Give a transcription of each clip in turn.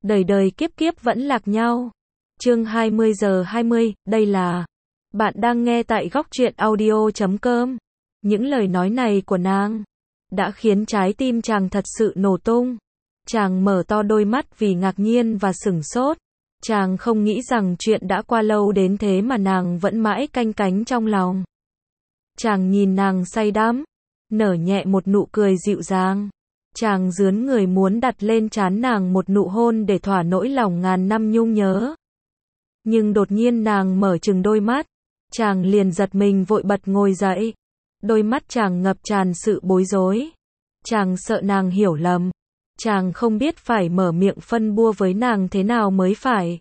đời đời kiếp kiếp vẫn lạc nhau. Chương 20:20, đây là... Bạn đang nghe tại Góc Truyện Audio.com. Những lời nói này của nàng đã khiến trái tim chàng thật sự nổ tung. Chàng mở to đôi mắt vì ngạc nhiên và sửng sốt. Chàng không nghĩ rằng chuyện đã qua lâu đến thế mà nàng vẫn mãi canh cánh trong lòng. Chàng nhìn nàng say đắm, nở nhẹ một nụ cười dịu dàng. Chàng rướn người muốn đặt lên trán nàng một nụ hôn để thỏa nỗi lòng ngàn năm nhung nhớ. Nhưng đột nhiên nàng mở trừng đôi mắt. Chàng liền giật mình vội bật ngồi dậy. Đôi mắt chàng ngập tràn sự bối rối. Chàng sợ nàng hiểu lầm. Chàng không biết phải mở miệng phân bua với nàng thế nào mới phải.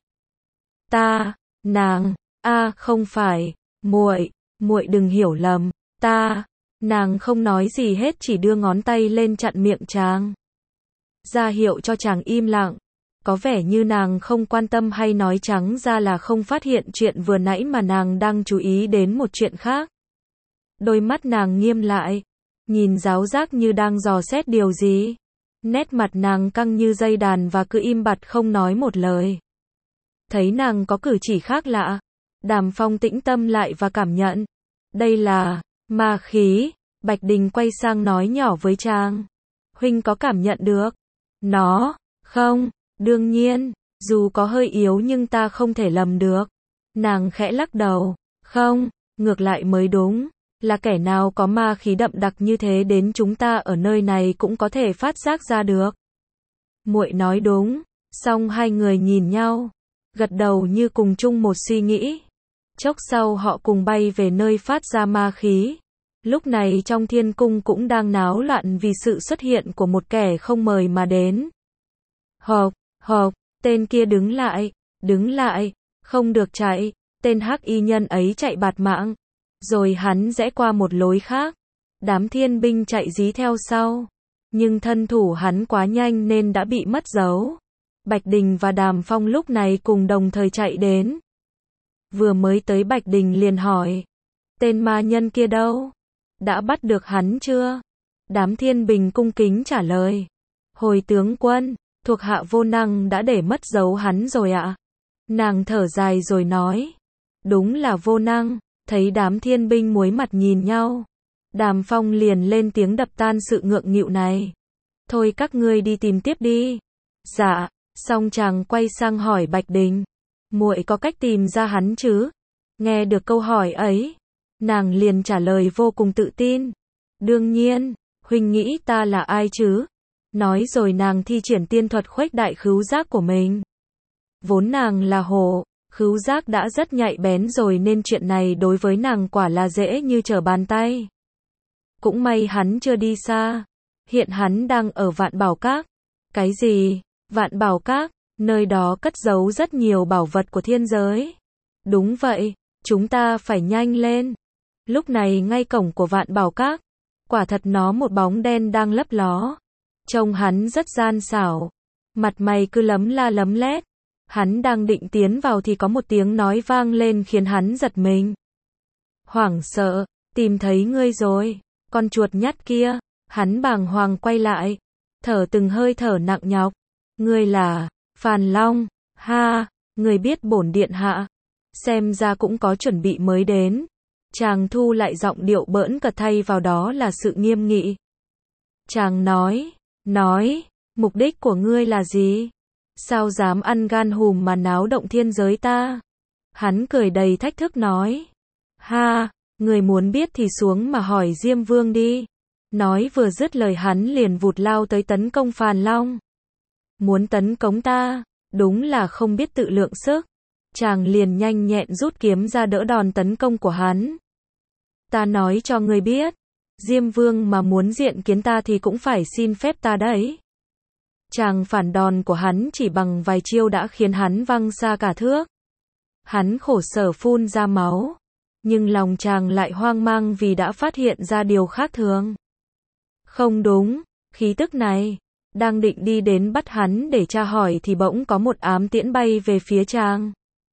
Nàng, không phải, muội đừng hiểu lầm, nàng không nói gì hết chỉ đưa ngón tay lên chặn miệng chàng. Ra hiệu cho chàng im lặng. Có vẻ như nàng không quan tâm hay nói trắng ra là không phát hiện chuyện vừa nãy mà nàng đang chú ý đến một chuyện khác. Đôi mắt nàng nghiêm lại, nhìn giáo giác như đang dò xét điều gì. Nét mặt nàng căng như dây đàn và cứ im bặt không nói một lời. Thấy nàng có cử chỉ khác lạ, Đàm Phong tĩnh tâm lại và cảm nhận. Đây là ma khí. Bạch Đình quay sang nói nhỏ với chàng. Huynh có cảm nhận được nó không? Đương nhiên, dù có hơi yếu nhưng ta không thể lầm được. Nàng khẽ lắc đầu. Không, ngược lại mới đúng. Là kẻ nào có ma khí đậm đặc như thế đến chúng ta ở nơi này cũng có thể phát giác ra được. Muội nói đúng. Xong hai người nhìn nhau, gật đầu như cùng chung một suy nghĩ. Chốc sau họ cùng bay về nơi phát ra ma khí. Lúc này trong thiên cung cũng đang náo loạn vì sự xuất hiện của một kẻ không mời mà đến. Hộp, tên kia đứng lại, không được chạy. Tên hắc y nhân ấy chạy bạt mạng. Rồi hắn rẽ qua một lối khác. Đám thiên binh chạy dí theo sau. Nhưng thân thủ hắn quá nhanh nên đã bị mất dấu. Bạch Đình và Đàm Phong lúc này cùng đồng thời chạy đến. Vừa mới tới Bạch Đình liền hỏi. Tên ma nhân kia đâu? Đã bắt được hắn chưa? Đám thiên binh cung kính trả lời. Hồi tướng quân, thuộc hạ vô năng đã để mất dấu hắn rồi ạ. Nàng thở dài rồi nói. Đúng là vô năng. Thấy đám thiên binh muối mặt nhìn nhau. Đàm Phong liền lên tiếng đập tan sự ngượng nghịu này. Thôi các ngươi đi tìm tiếp đi. Dạ. Xong chàng quay sang hỏi Bạch Đình. Muội có cách tìm ra hắn chứ? Nghe được câu hỏi ấy, nàng liền trả lời vô cùng tự tin. Đương nhiên, huynh nghĩ ta là ai chứ? Nói rồi nàng thi triển tiên thuật khuếch đại khứu giác của mình. Vốn nàng là hổ, khứu giác đã rất nhạy bén rồi nên chuyện này đối với nàng quả là dễ như trở bàn tay. Cũng may hắn chưa đi xa. Hiện hắn đang ở Vạn Bảo Các. Cái gì? Vạn Bảo Các, nơi đó cất giấu rất nhiều bảo vật của thiên giới. Đúng vậy, chúng ta phải nhanh lên. Lúc này ngay cổng của Vạn Bảo Các, quả thật nó một bóng đen đang lấp ló. Trông hắn rất gian xảo, mặt mày cứ lấm la lấm lét. Hắn đang định tiến vào thì có một tiếng nói vang lên khiến hắn giật mình. Hoảng sợ, tìm thấy ngươi rồi, con chuột nhắt kia. Hắn bàng hoàng quay lại, thở từng hơi thở nặng nhọc. Ngươi là Phàn Long? Ha, ngươi biết bổn điện hạ. Xem ra cũng có chuẩn bị mới đến. Chàng thu lại giọng điệu bỡn cợt thay vào đó là sự nghiêm nghị. Chàng nói, mục đích của ngươi là gì? Sao dám ăn gan hùm mà náo động thiên giới ta? Hắn cười đầy thách thức nói. Ha, người muốn biết thì xuống mà hỏi Diêm Vương đi. Nói vừa dứt lời hắn liền vụt lao tới tấn công Phàn Long. Muốn tấn công ta, đúng là không biết tự lượng sức. Chàng liền nhanh nhẹn rút kiếm ra đỡ đòn tấn công của hắn. Ta nói cho ngươi biết, Diêm Vương mà muốn diện kiến ta thì cũng phải xin phép ta đấy. Chàng phản đòn của hắn chỉ bằng vài chiêu đã khiến hắn văng xa cả thước. Hắn khổ sở phun ra máu, nhưng lòng chàng lại hoang mang vì đã phát hiện ra điều khác thường. Không đúng, khí tức này, đang định đi đến bắt hắn để tra hỏi thì bỗng có một ám tiễn bay về phía chàng.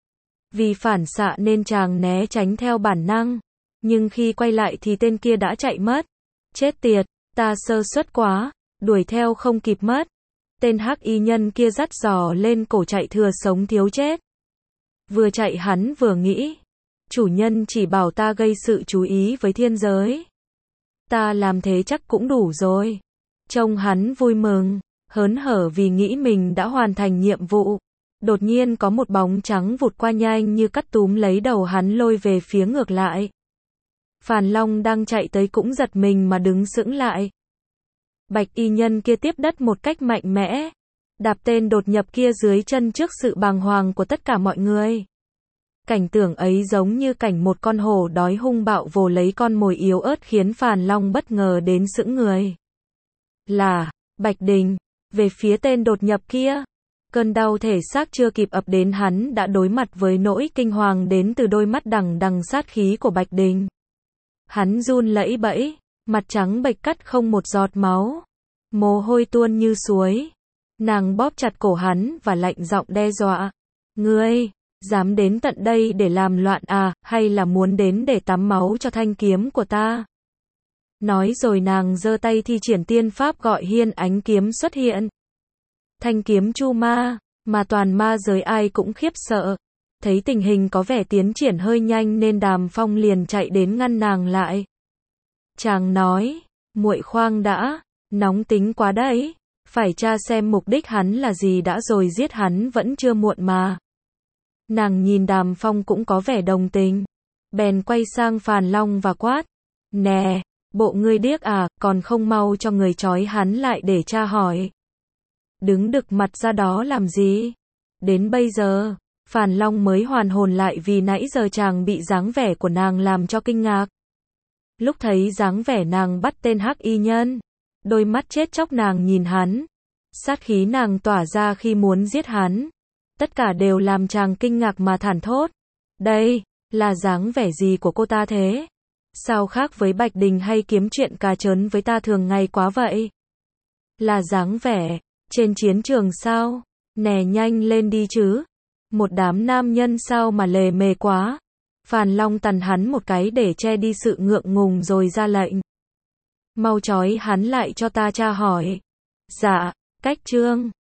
Vì phản xạ nên chàng né tránh theo bản năng, nhưng khi quay lại thì tên kia đã chạy mất. Chết tiệt, ta sơ suất quá, đuổi theo không kịp mất. Tên hắc y nhân kia dắt giò lên cổ chạy thừa sống thiếu chết. Vừa chạy hắn vừa nghĩ, chủ nhân chỉ bảo ta gây sự chú ý với thiên giới. Ta làm thế chắc cũng đủ rồi. Trông hắn vui mừng, hớn hở vì nghĩ mình đã hoàn thành nhiệm vụ. Đột nhiên có một bóng trắng vụt qua nhanh như cắt túm lấy đầu hắn lôi về phía ngược lại. Phàn Long đang chạy tới cũng giật mình mà đứng sững lại. Bạch y nhân kia tiếp đất một cách mạnh mẽ, đạp tên đột nhập kia dưới chân trước sự bàng hoàng của tất cả mọi người. Cảnh tượng ấy giống như cảnh một con hổ đói hung bạo vồ lấy con mồi yếu ớt khiến Phàn Long bất ngờ đến sững người. Là Bạch Đình, về phía tên đột nhập kia. Cơn đau thể xác chưa kịp ập đến hắn đã đối mặt với nỗi kinh hoàng đến từ đôi mắt đằng đằng sát khí của Bạch Đình. Hắn run lẩy bẩy, mặt trắng bệch cắt không một giọt máu. Mồ hôi tuôn như suối. Nàng bóp chặt cổ hắn và lạnh giọng đe dọa. Ngươi, dám đến tận đây để làm loạn à, hay là muốn đến để tắm máu cho thanh kiếm của ta? Nói rồi nàng giơ tay thi triển tiên pháp gọi hiên ánh kiếm xuất hiện. Thanh kiếm chu ma, mà toàn ma giới ai cũng khiếp sợ. Thấy tình hình có vẻ tiến triển hơi nhanh nên Đàm Phong liền chạy đến ngăn nàng lại. Chàng nói, muội khoan đã, nóng tính quá đấy, phải tra xem mục đích hắn là gì đã rồi giết hắn vẫn chưa muộn mà. Nàng nhìn Đàm Phong cũng có vẻ đồng tình, bèn quay sang Phàn Long và quát, nè, bộ ngươi điếc à, còn không mau cho người trói hắn lại để tra hỏi. Đứng đực mặt ra đó làm gì? Đến bây giờ, Phàn Long mới hoàn hồn lại vì nãy giờ chàng bị dáng vẻ của nàng làm cho kinh ngạc. Lúc thấy dáng vẻ nàng bắt tên hắc y nhân, đôi mắt chết chóc nàng nhìn hắn, sát khí nàng tỏa ra khi muốn giết hắn, tất cả đều làm chàng kinh ngạc mà thản thốt. Đây, là dáng vẻ gì của cô ta thế? Sao khác với Bạch Đình hay kiếm chuyện cà trớn với ta thường ngày quá vậy? Là dáng vẻ trên chiến trường sao? Nè nhanh lên đi chứ. Một đám nam nhân sao mà lề mề quá. Phàn Long tằn hắn một cái để che đi sự ngượng ngùng rồi ra lệnh. Mau trói hắn lại cho ta tra hỏi. Dạ, cách trương.